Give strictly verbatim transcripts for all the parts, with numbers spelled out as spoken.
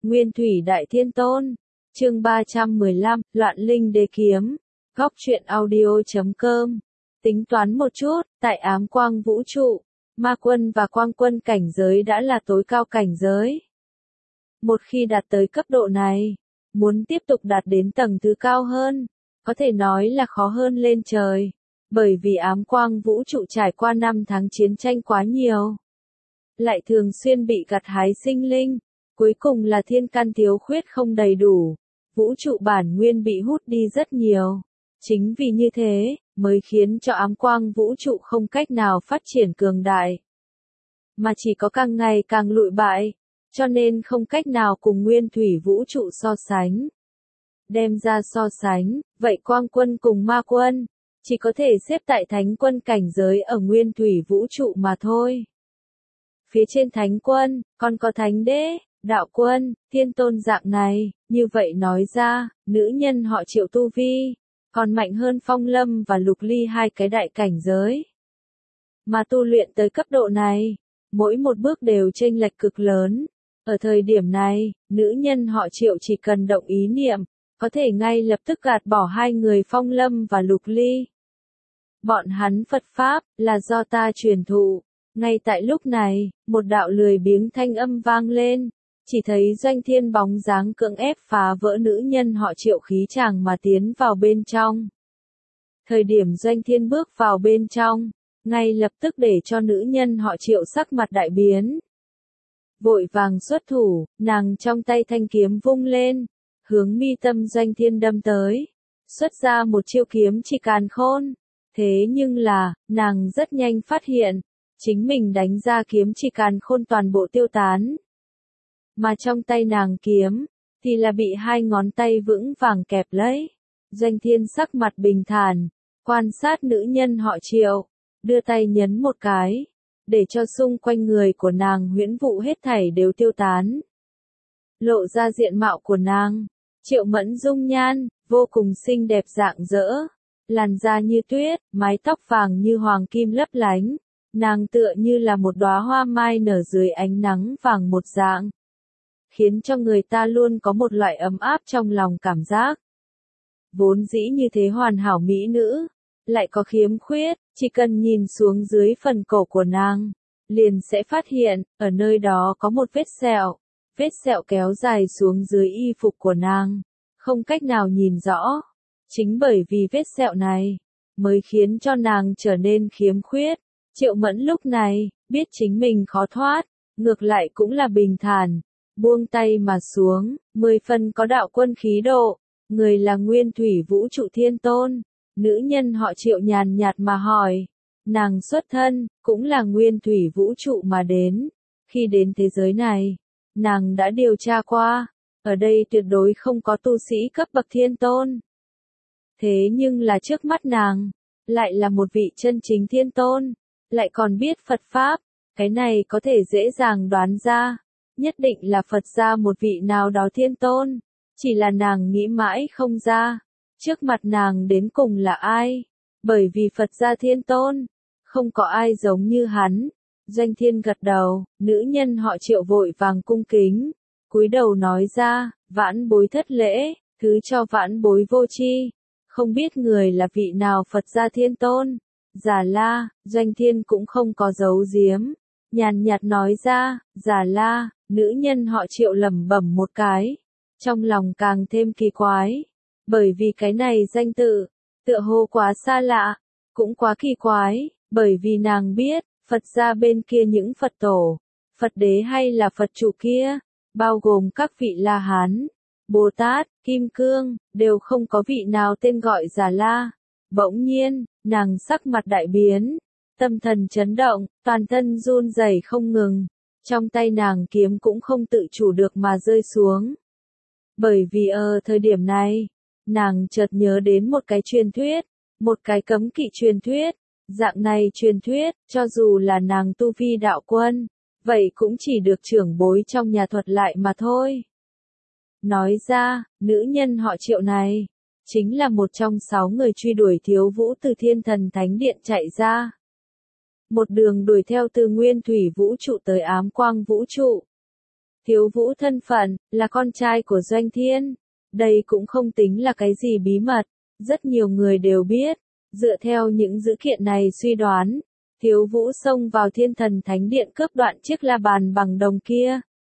Nguyên Thủy Đại Thiên Tôn. Chương ba trăm mười lăm, Loạn Linh Đế Kiếm. Góc truyện audio chấm com. Tính toán một chút, tại ám quang vũ trụ, ma quân và quang quân cảnh giới đã là tối cao cảnh giới. Một khi đạt tới cấp độ này, muốn tiếp tục đạt đến tầng thứ cao hơn, có thể nói là khó hơn lên trời, bởi vì ám quang vũ trụ trải qua năm tháng chiến tranh quá nhiều, lại thường xuyên bị gặt hái sinh linh, cuối cùng là thiên căn thiếu khuyết không đầy đủ, vũ trụ bản nguyên bị hút đi rất nhiều. Chính vì như thế, mới khiến cho ám quang vũ trụ không cách nào phát triển cường đại, mà chỉ có càng ngày càng lụi bại, cho nên không cách nào cùng nguyên thủy vũ trụ so sánh. Đem ra so sánh, vậy quang quân cùng ma quân, chỉ có thể xếp tại thánh quân cảnh giới ở nguyên thủy vũ trụ mà thôi. Phía trên thánh quân, còn có thánh đế, đạo quân, thiên tôn dạng này, như vậy nói ra, nữ nhân họ Triệu tu vi, còn mạnh hơn Phong Lâm và Lục Ly hai cái đại cảnh giới. Mà tu luyện tới cấp độ này, mỗi một bước đều chênh lệch cực lớn. Ở thời điểm này, nữ nhân họ Triệu chỉ cần động ý niệm, có thể ngay lập tức gạt bỏ hai người Phong Lâm và Lục Ly. Bọn hắn Phật Pháp, là do ta truyền thụ. Ngay tại lúc này, một đạo lười biếng thanh âm vang lên. Chỉ thấy Doanh Thiên bóng dáng cưỡng ép phá vỡ nữ nhân họ Triệu khí chàng mà tiến vào bên trong. Thời điểm Doanh Thiên bước vào bên trong, ngay lập tức để cho nữ nhân họ Triệu sắc mặt đại biến. Vội vàng xuất thủ, nàng trong tay thanh kiếm vung lên, hướng mi tâm Doanh Thiên đâm tới, xuất ra một chiêu kiếm chỉ càn khôn. Thế nhưng là, nàng rất nhanh phát hiện, chính mình đánh ra kiếm chỉ càn khôn toàn bộ tiêu tán. Mà trong tay nàng kiếm, thì là bị hai ngón tay vững vàng kẹp lấy. Doanh Thiên sắc mặt bình thản, quan sát nữ nhân họ Triệu, đưa tay nhấn một cái, để cho xung quanh người của nàng huyễn vụ hết thảy đều tiêu tán. Lộ ra diện mạo của nàng, Triệu Mẫn dung nhan, vô cùng xinh đẹp rạng rỡ, làn da như tuyết, mái tóc vàng như hoàng kim lấp lánh, nàng tựa như là một đóa hoa mai nở dưới ánh nắng vàng một dạng, khiến cho người ta luôn có một loại ấm áp trong lòng cảm giác. Vốn dĩ như thế hoàn hảo mỹ nữ, lại có khiếm khuyết, chỉ cần nhìn xuống dưới phần cổ của nàng, liền sẽ phát hiện, ở nơi đó có một vết sẹo, vết sẹo kéo dài xuống dưới y phục của nàng, không cách nào nhìn rõ. Chính bởi vì vết sẹo này, mới khiến cho nàng trở nên khiếm khuyết. Triệu Mẫn lúc này, biết chính mình khó thoát, ngược lại cũng là bình thản. Buông tay mà xuống, mười phần có đạo quân khí độ, người là nguyên thủy vũ trụ thiên tôn, nữ nhân họ Triệu nhàn nhạt mà hỏi, nàng xuất thân, cũng là nguyên thủy vũ trụ mà đến, khi đến thế giới này, nàng đã điều tra qua, ở đây tuyệt đối không có tu sĩ cấp bậc thiên tôn. Thế nhưng là trước mắt nàng, lại là một vị chân chính thiên tôn, lại còn biết Phật Pháp, cái này có thể dễ dàng đoán ra. Nhất định là Phật gia một vị nào đó thiên tôn, chỉ là nàng nghĩ mãi không ra, trước mặt nàng đến cùng là ai, bởi vì Phật gia thiên tôn, không có ai giống như hắn. Doanh Thiên gật đầu, nữ nhân họ Triệu vội vàng cung kính, cúi đầu nói ra, vãn bối thất lễ, thứ cho vãn bối vô tri, không biết người là vị nào Phật gia thiên tôn. Già La, Doanh Thiên cũng không có giấu giếm, nhàn nhạt nói ra, Già La. Nữ nhân họ Triệu lẩm bẩm một cái, trong lòng càng thêm kỳ quái, bởi vì cái này danh tự, tựa hồ quá xa lạ, cũng quá kỳ quái, bởi vì nàng biết, Phật gia bên kia những Phật tổ, Phật đế hay là Phật chủ kia, bao gồm các vị La Hán, Bồ Tát, Kim Cương, đều không có vị nào tên gọi Già La. Bỗng nhiên, nàng sắc mặt đại biến, tâm thần chấn động, toàn thân run rẩy không ngừng. Trong tay nàng kiếm cũng không tự chủ được mà rơi xuống. Bởi vì ở thời điểm này, nàng chợt nhớ đến một cái truyền thuyết, một cái cấm kỵ truyền thuyết. Dạng này truyền thuyết, cho dù là nàng tu vi đạo quân, vậy cũng chỉ được trưởng bối trong nhà thuật lại mà thôi. Nói ra, nữ nhân họ Triệu này, chính là một trong sáu người truy đuổi Thiếu Vũ từ Thiên Thần Thánh Điện chạy ra. Một đường đuổi theo từ nguyên thủy vũ trụ tới ám quang vũ trụ. Thiếu Vũ thân phận, là con trai của Doanh Thiên. Đây cũng không tính là cái gì bí mật, rất nhiều người đều biết. Dựa theo những dữ kiện này suy đoán, Thiếu Vũ xông vào Thiên Thần Thánh Điện cướp đoạn chiếc la bàn bằng đồng kia.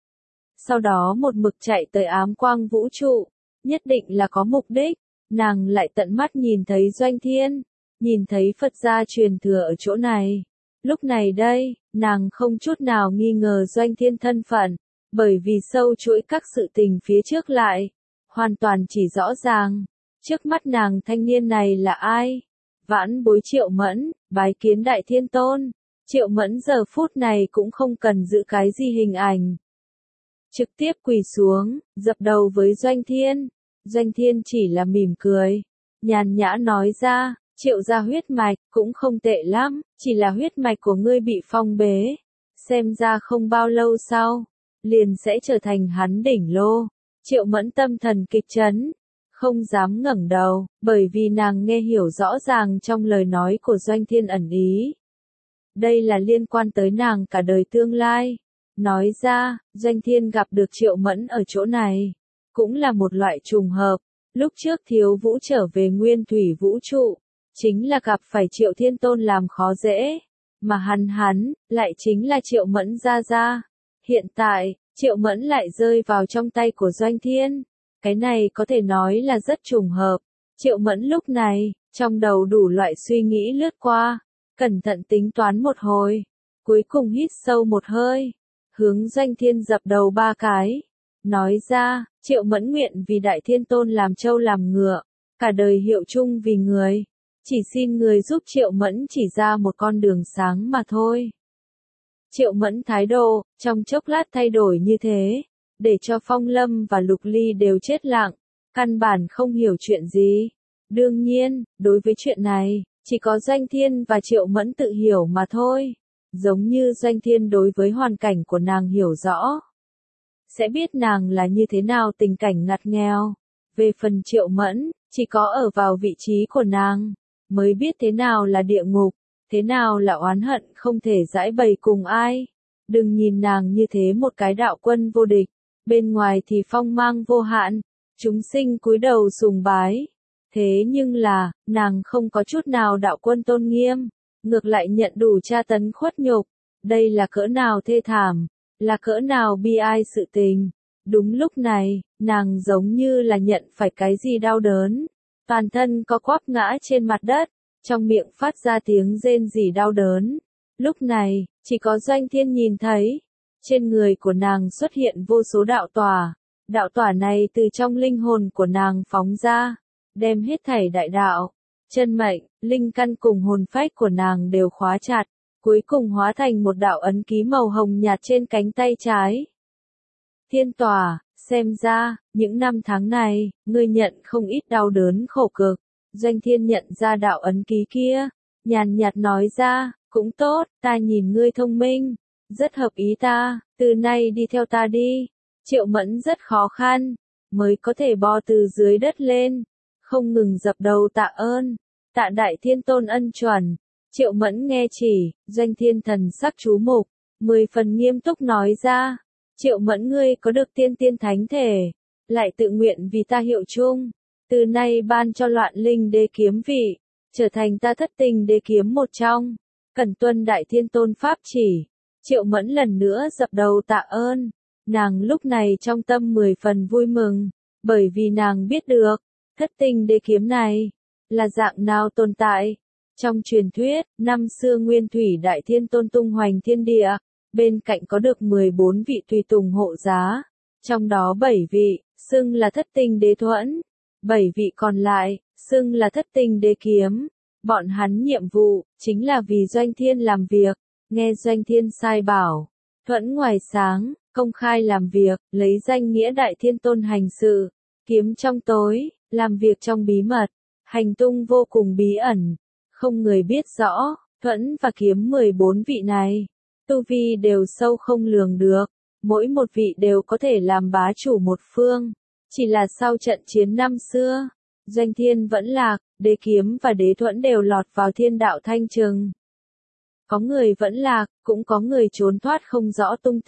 Sau đó một mực chạy tới ám quang vũ trụ, nhất định là có mục đích. Nàng lại tận mắt nhìn thấy Doanh Thiên, nhìn thấy Phật gia truyền thừa ở chỗ này. Lúc này đây, nàng không chút nào nghi ngờ Doanh Thiên thân phận, bởi vì sâu chuỗi các sự tình phía trước lại, hoàn toàn chỉ rõ ràng. Trước mắt nàng thanh niên này là ai? Vãn bối Triệu Mẫn, bái kiến Đại Thiên Tôn. Triệu Mẫn giờ phút này cũng không cần giữ cái gì hình ảnh. Trực tiếp quỳ xuống, dập đầu với Doanh Thiên. Doanh Thiên chỉ là mỉm cười, nhàn nhã nói ra, Triệu gia huyết mạch, cũng không tệ lắm, chỉ là huyết mạch của ngươi bị phong bế. Xem ra không bao lâu sau, liền sẽ trở thành hắn đỉnh lô. Triệu Mẫn tâm thần kịch chấn, không dám ngẩng đầu, bởi vì nàng nghe hiểu rõ ràng trong lời nói của Doanh Thiên ẩn ý. Đây là liên quan tới nàng cả đời tương lai. Nói ra, Doanh Thiên gặp được Triệu Mẫn ở chỗ này, cũng là một loại trùng hợp. Lúc trước Thiếu Vũ trở về nguyên thủy vũ trụ, chính là gặp phải Triệu Thiên Tôn làm khó dễ, mà hắn hắn, lại chính là Triệu Mẫn gia gia. Hiện tại, Triệu Mẫn lại rơi vào trong tay của Doanh Thiên. Cái này có thể nói là rất trùng hợp. Triệu Mẫn lúc này, trong đầu đủ loại suy nghĩ lướt qua, cẩn thận tính toán một hồi, cuối cùng hít sâu một hơi, hướng Doanh Thiên dập đầu ba cái, nói ra, Triệu Mẫn nguyện vì Đại Thiên Tôn làm trâu làm ngựa, cả đời hiệu chung vì người, chỉ xin người giúp Triệu Mẫn chỉ ra một con đường sáng mà thôi. Triệu Mẫn thái độ, trong chốc lát thay đổi như thế, để cho Phong Lâm và Lục Ly đều chết lặng, căn bản không hiểu chuyện gì. Đương nhiên, đối với chuyện này, chỉ có Doanh Thiên và Triệu Mẫn tự hiểu mà thôi. Giống như Doanh Thiên đối với hoàn cảnh của nàng hiểu rõ, sẽ biết nàng là như thế nào tình cảnh ngặt nghèo. Về phần Triệu Mẫn, chỉ có ở vào vị trí của nàng, mới biết thế nào là địa ngục, thế nào là oán hận không thể giải bày cùng ai. Đừng nhìn nàng như thế một cái đạo quân vô địch, bên ngoài thì phong mang vô hạn, chúng sinh cúi đầu sùng bái. Thế nhưng là, nàng không có chút nào đạo quân tôn nghiêm, ngược lại nhận đủ tra tấn khuất nhục. Đây là cỡ nào thê thảm, là cỡ nào bi ai sự tình. Đúng lúc này, nàng giống như là nhận phải cái gì đau đớn, toàn thân có quắp ngã trên mặt đất, trong miệng phát ra tiếng rên rỉ đau đớn. Lúc này, chỉ có Doanh Thiên nhìn thấy, trên người của nàng xuất hiện vô số đạo tỏa, đạo tỏa này từ trong linh hồn của nàng phóng ra, đem hết thảy đại đạo, chân mệnh, linh căn cùng hồn phách của nàng đều khóa chặt, cuối cùng hóa thành một đạo ấn ký màu hồng nhạt trên cánh tay trái. Thiên tỏa, xem ra, những năm tháng này, ngươi nhận không ít đau đớn khổ cực. Doanh Thiên nhận ra đạo ấn ký kia, nhàn nhạt nói ra, cũng tốt, ta nhìn ngươi thông minh, rất hợp ý ta, từ nay đi theo ta đi. Triệu Mẫn rất khó khăn, mới có thể bò từ dưới đất lên, không ngừng dập đầu tạ ơn, tạ Đại Thiên Tôn ân chuẩn. Triệu Mẫn nghe chỉ, Doanh Thiên thần sắc chú mục, mười phần nghiêm túc nói ra, Triệu Mẫn ngươi có được tiên tiên thánh thể, lại tự nguyện vì ta hiệu chung, từ nay ban cho Loạn Linh Đế kiếm vị, trở thành ta Thất Tình Đế kiếm một trong, cẩn tuân Đại Thiên Tôn pháp chỉ. Triệu Mẫn lần nữa dập đầu tạ ơn, nàng lúc này trong tâm mười phần vui mừng, bởi vì nàng biết được, Thất Tình Đế kiếm này, là dạng nào tồn tại. Trong truyền thuyết, năm xưa Nguyên Thủy Đại Thiên Tôn tung hoành thiên địa, bên cạnh có được mười bốn vị tùy tùng hộ giá, trong đó bảy vị, xưng là Thất Tình Đế thuẫn, bảy vị còn lại, xưng là Thất Tình Đế kiếm. Bọn hắn nhiệm vụ, chính là vì Doanh Thiên làm việc, nghe Doanh Thiên sai bảo, thuẫn ngoài sáng, công khai làm việc, lấy danh nghĩa Đại Thiên Tôn hành sự, kiếm trong tối, làm việc trong bí mật, hành tung vô cùng bí ẩn, không người biết rõ. Thuẫn và kiếm mười bốn vị này, tu vi đều sâu không lường được, mỗi một vị đều có thể làm bá chủ một phương. Chỉ là sau trận chiến năm xưa, Doanh Thiên vẫn lạc, đế kiếm và đế thuẫn đều lọt vào thiên đạo thanh trừng. Có người vẫn lạc, cũng có người trốn thoát không rõ tung tích,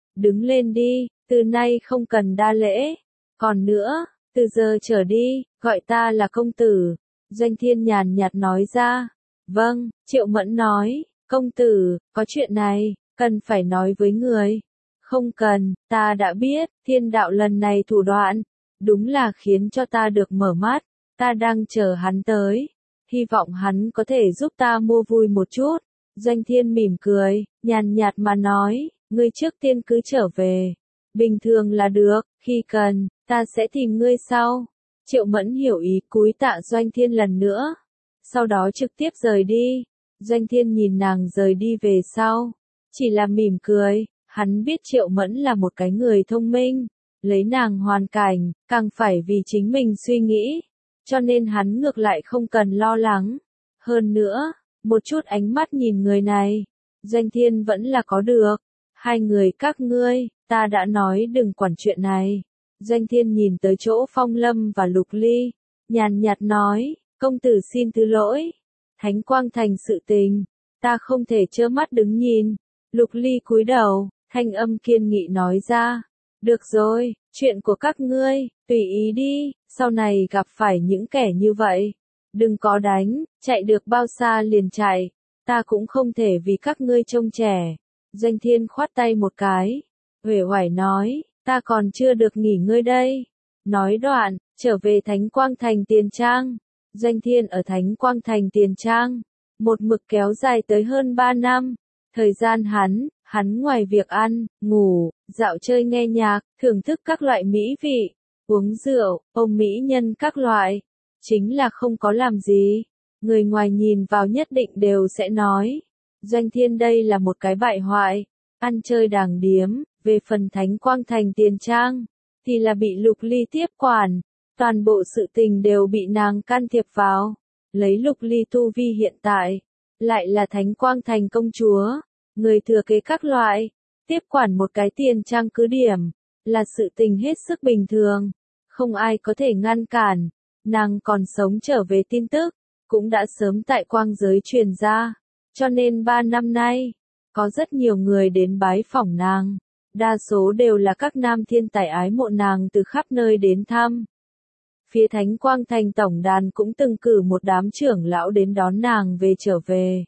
đứng lên đi, từ nay không cần đa lễ. Còn nữa, từ giờ trở đi, gọi ta là công tử. Doanh Thiên nhàn nhạt nói ra. Vâng, Triệu Mẫn nói, công tử, có chuyện này, cần phải nói với người. Không cần, ta đã biết, thiên đạo lần này thủ đoạn, đúng là khiến cho ta được mở mắt, ta đang chờ hắn tới, hy vọng hắn có thể giúp ta mua vui một chút. Doanh Thiên mỉm cười, nhàn nhạt mà nói, ngươi trước tiên cứ trở về, bình thường là được, khi cần, ta sẽ tìm ngươi sau. Triệu Mẫn hiểu ý cúi tạ Doanh Thiên lần nữa, sau đó trực tiếp rời đi. Doanh Thiên nhìn nàng rời đi về sau, chỉ là mỉm cười, hắn biết Triệu Mẫn là một cái người thông minh, lấy nàng hoàn cảnh, càng phải vì chính mình suy nghĩ, cho nên hắn ngược lại không cần lo lắng. Hơn nữa, một chút ánh mắt nhìn người này, Doanh Thiên vẫn là có được. Hai người các ngươi, ta đã nói đừng quản chuyện này. Doanh Thiên nhìn tới chỗ Phong Lâm và Lục Ly, nhàn nhạt nói, công tử xin thứ lỗi. Thánh Quang Thành sự tình, ta không thể trơ mắt đứng nhìn. Lục Ly cúi đầu, thanh âm kiên nghị nói ra, được rồi, chuyện của các ngươi, tùy ý đi, sau này gặp phải những kẻ như vậy, đừng có đánh, chạy được bao xa liền chạy, ta cũng không thể vì các ngươi trông trẻ. Doanh Thiên khoát tay một cái, uể oải nói, ta còn chưa được nghỉ ngơi đây. Nói đoạn, trở về Thánh Quang Thành Tiền Trang. Doanh Thiên ở Thánh Quang Thành Tiền Trang, một mực kéo dài tới hơn ba năm. Thời gian hắn, hắn ngoài việc ăn, ngủ, dạo chơi nghe nhạc, thưởng thức các loại mỹ vị, uống rượu, ôm mỹ nhân các loại, chính là không có làm gì. Người ngoài nhìn vào nhất định đều sẽ nói, Doanh Thiên đây là một cái bại hoại, ăn chơi đàng điếm. Về phần Thánh Quang Thành Tiền Trang, thì là bị Lục Ly tiếp quản, toàn bộ sự tình đều bị nàng can thiệp vào. Lấy Lục Ly tu vi hiện tại, lại là Thánh Quang Thành công chúa, người thừa kế các loại, tiếp quản một cái tiền trang cứ điểm, là sự tình hết sức bình thường, không ai có thể ngăn cản. Nàng còn sống trở về tin tức, cũng đã sớm tại quang giới truyền ra, cho nên ba năm nay, có rất nhiều người đến bái phỏng nàng. Đa số đều là các nam thiên tài ái mộ nàng từ khắp nơi đến thăm. Phía Thánh Quang Thành tổng đàn cũng từng cử một đám trưởng lão đến đón nàng về trở về.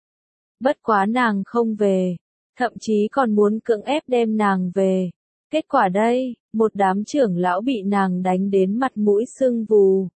Bất quá nàng không về, thậm chí còn muốn cưỡng ép đem nàng về. Kết quả đây, một đám trưởng lão bị nàng đánh đến mặt mũi sưng vù.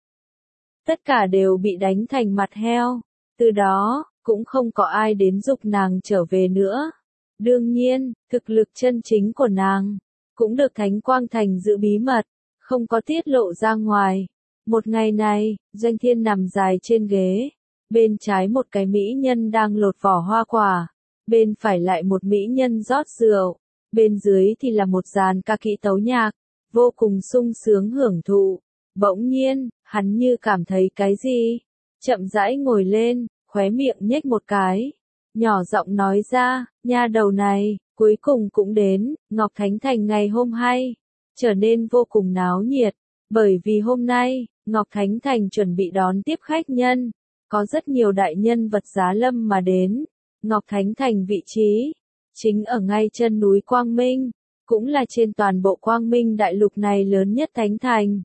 Tất cả đều bị đánh thành mặt heo, từ đó, cũng không có ai đến giục nàng trở về nữa. Đương nhiên, thực lực chân chính của nàng, cũng được Thánh Quang Thành giữ bí mật, không có tiết lộ ra ngoài. Một ngày này, Doanh Thiên nằm dài trên ghế, bên trái một cái mỹ nhân đang lột vỏ hoa quả, bên phải lại một mỹ nhân rót rượu, bên dưới thì là một dàn ca kỹ tấu nhạc, vô cùng sung sướng hưởng thụ. Bỗng nhiên, hắn như cảm thấy cái gì, chậm rãi ngồi lên, khóe miệng nhếch một cái. Nhỏ giọng nói ra, nha đầu này, cuối cùng cũng đến. Ngọc Thánh Thành ngày hôm hay, trở nên vô cùng náo nhiệt, bởi vì hôm nay, Ngọc Thánh Thành chuẩn bị đón tiếp khách nhân, có rất nhiều đại nhân vật giá lâm mà đến. Ngọc Thánh Thành vị trí, chính ở ngay chân núi Quang Minh, cũng là trên toàn bộ Quang Minh đại lục này lớn nhất Thánh Thành.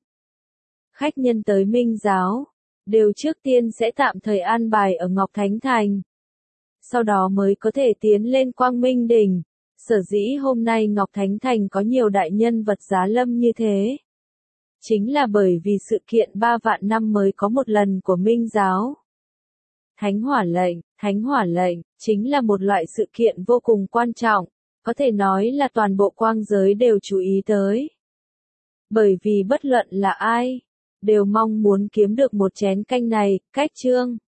Khách nhân tới Minh Giáo, đều trước tiên sẽ tạm thời an bài ở Ngọc Thánh Thành, sau đó mới có thể tiến lên Quang Minh Đỉnh. Sở dĩ hôm nay Ngọc Thánh Thành có nhiều đại nhân vật giá lâm như thế, chính là bởi vì sự kiện ba vạn năm mới có một lần của Minh Giáo. Thánh Hỏa Lệnh, Thánh Hỏa Lệnh, chính là một loại sự kiện vô cùng quan trọng, có thể nói là toàn bộ quang giới đều chú ý tới. Bởi vì bất luận là ai, đều mong muốn kiếm được một chén canh này. Cách chương